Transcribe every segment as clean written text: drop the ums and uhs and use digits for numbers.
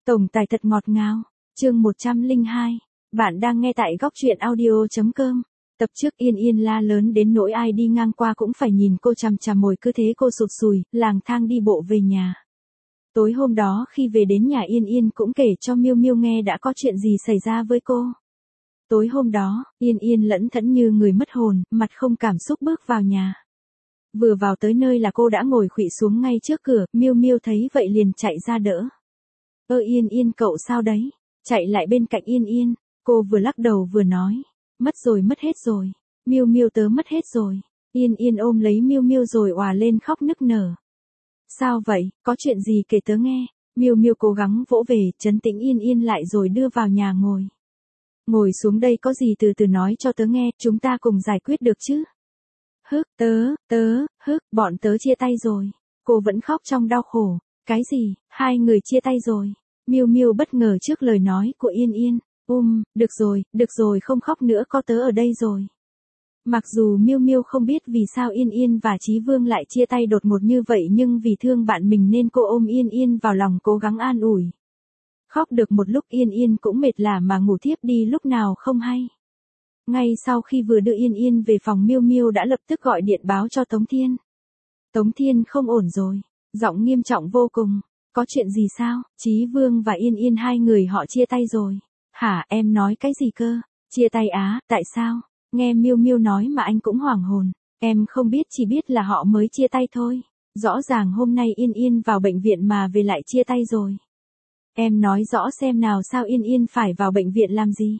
Tổng tài thật ngọt ngào, chương 102. Bạn đang nghe tại góc truyện audio.com. Tập trước Yên Yên la lớn đến nỗi ai đi ngang qua cũng phải nhìn cô chằm chằm mồi, cứ thế cô sụt sùi, lang thang đi bộ về nhà. Tối hôm đó khi về đến nhà Yên Yên cũng kể cho Miêu Miêu nghe đã có chuyện gì xảy ra với cô. Tối hôm đó, Yên Yên lẫn thẫn như người mất hồn, mặt không cảm xúc bước vào nhà. Vừa vào tới nơi là cô đã ngồi khuỵu xuống ngay trước cửa, Miêu Miêu thấy vậy liền chạy ra đỡ. Yên Yên cậu sao đấy? Chạy lại bên cạnh Yên Yên, cô vừa lắc đầu vừa nói. Mất hết rồi. Miêu Miêu tớ mất hết rồi. Yên Yên ôm lấy Miêu Miêu rồi òa lên khóc nức nở. Sao vậy, có chuyện gì kể tớ nghe? Miêu Miêu cố gắng vỗ về, trấn tĩnh Yên Yên lại rồi đưa vào nhà ngồi. Ngồi xuống đây, có gì từ từ nói cho tớ nghe, chúng ta cùng giải quyết được chứ? Bọn tớ chia tay rồi. Cô vẫn khóc trong đau khổ. Cái gì, hai người chia tay rồi? Miêu Miêu bất ngờ trước lời nói của Yên Yên. Được rồi không khóc nữa, có tớ ở đây rồi. Mặc dù Miêu Miêu không biết vì sao Yên Yên và Chí Vương lại chia tay đột ngột như vậy, nhưng vì thương bạn mình nên cô ôm Yên Yên vào lòng cố gắng an ủi. Khóc được một lúc Yên Yên cũng mệt lả mà ngủ thiếp đi lúc nào không hay. Ngay sau khi vừa đưa Yên Yên về phòng, Miêu Miêu đã lập tức gọi điện báo cho Tống Thiên. Tống Thiên không ổn rồi, giọng nghiêm trọng vô cùng. Có chuyện gì sao? Chí Vương và Yên Yên hai người họ chia tay rồi. Hả, em nói cái gì cơ? Chia tay á, tại sao? Nghe Miêu Miêu nói mà anh cũng hoảng hồn. Em không biết, chỉ biết là họ mới chia tay thôi. Rõ ràng hôm nay Yên Yên vào bệnh viện mà về lại chia tay rồi. Em nói rõ xem nào, sao Yên Yên phải vào bệnh viện làm gì?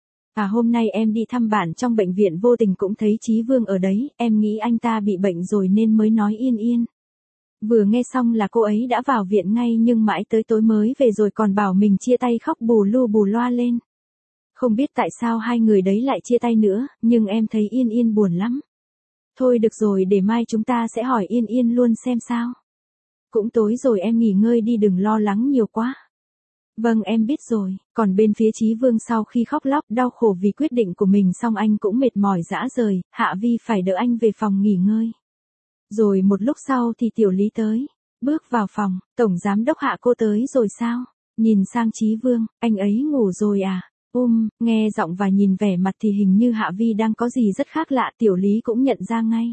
Hôm nay em đi thăm bạn trong bệnh viện vô tình cũng thấy Chí Vương ở đấy, em nghĩ anh ta bị bệnh rồi nên mới nói Yên Yên. Vừa nghe xong là cô ấy đã vào viện ngay, nhưng mãi tới tối mới về rồi còn bảo mình chia tay, khóc bù lu bù loa lên. Không biết tại sao hai người đấy lại chia tay nữa, nhưng em thấy Yên Yên buồn lắm. Thôi được rồi, để mai chúng ta sẽ hỏi Yên Yên luôn xem sao. Cũng tối rồi, em nghỉ ngơi đi, đừng lo lắng nhiều quá. Vâng, em biết rồi. Còn bên phía Chí Vương, sau khi khóc lóc đau khổ vì quyết định của mình xong, anh cũng mệt mỏi rã rời, Hạ Vi phải đỡ anh về phòng nghỉ ngơi. Rồi một lúc sau thì Tiểu Lý tới, bước vào phòng. Tổng giám đốc Hạ, cô tới rồi sao? Nhìn sang Chí Vương, anh ấy ngủ rồi à? Nghe giọng và nhìn vẻ mặt thì hình như Hạ Vi đang có gì rất khác lạ, Tiểu Lý cũng nhận ra ngay.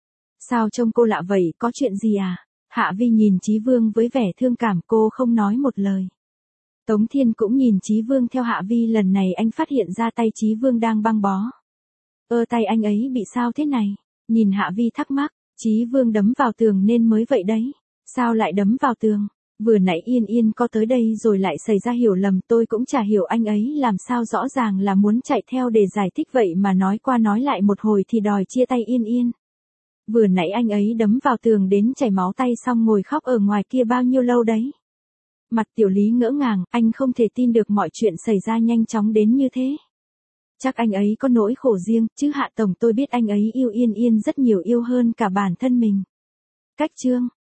Sao trông cô lạ vậy, có chuyện gì à? Hạ Vi nhìn Chí Vương với vẻ thương cảm, cô không nói một lời. Tống Thiên cũng nhìn Chí Vương theo Hạ Vi, lần này anh phát hiện ra tay Chí Vương đang băng bó. Tay anh ấy bị sao thế này? Nhìn Hạ Vi thắc mắc, Chí Vương đấm vào tường nên mới vậy đấy. Sao lại đấm vào tường? Vừa nãy Yên Yên có tới đây rồi lại xảy ra hiểu lầm, tôi cũng chả hiểu anh ấy làm sao, rõ ràng là muốn chạy theo để giải thích vậy mà nói qua nói lại một hồi thì đòi chia tay Yên Yên. Vừa nãy anh ấy đấm vào tường đến chảy máu tay xong ngồi khóc ở ngoài kia bao nhiêu lâu đấy. Mặt Tiểu Lý ngỡ ngàng, anh không thể tin được mọi chuyện xảy ra nhanh chóng đến như thế. Chắc anh ấy có nỗi khổ riêng, chứ Hạ Tổng, tôi biết anh ấy yêu Yên Yên rất nhiều, yêu hơn cả bản thân mình. Cách chương